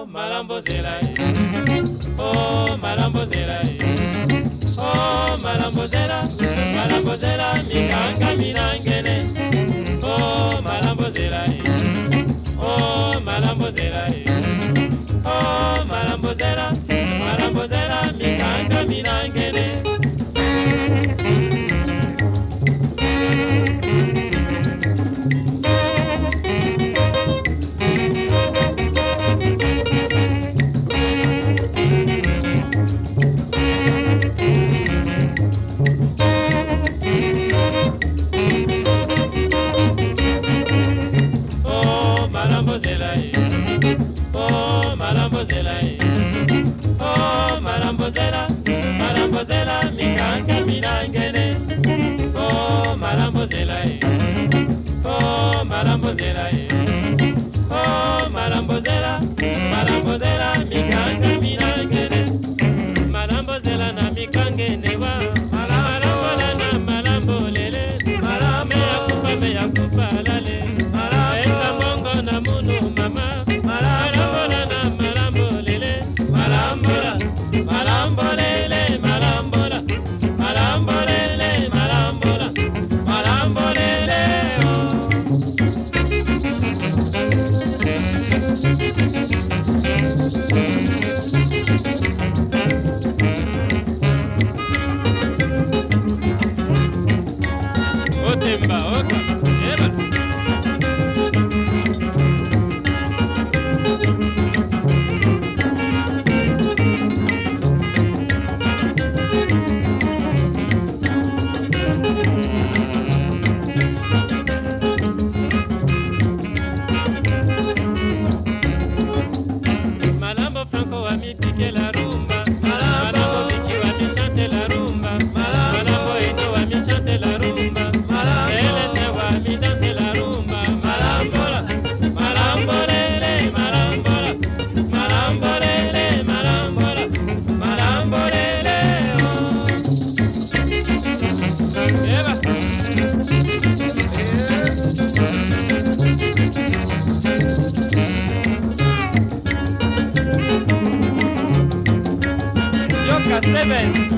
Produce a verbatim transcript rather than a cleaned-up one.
oh malambo zela oh malambo zela oh malambo zela malambo zela mikanga minangene oh malambo zela oh malambo zela oh malambo zela malambo zela mikanga minangene. Oh malambo zela oh malambo zela oh malambo zela malambo zela mikanga minangene oh malambo zela oh malambo zela oh malambo zela malambo zela mikanga minangene malambo zela na mikangene wa malambo na malambo lele malambo yakupa me yakupa lale esa mongo na munu mama malambo na malambo lele malambo la malambo lele malambo la malambo lele malambo la malambo lele oh Otemba oka eba Malambo Franco wa mi pique la rumba Malambo Vicky wa mi chante la rumba Malambo Ito wa mi chante la rumba Celeste wa mi danse la rumba Malambo la Malambo lele Malambo la Malambo lele Malambo la Malambo lele Eva Yoka seven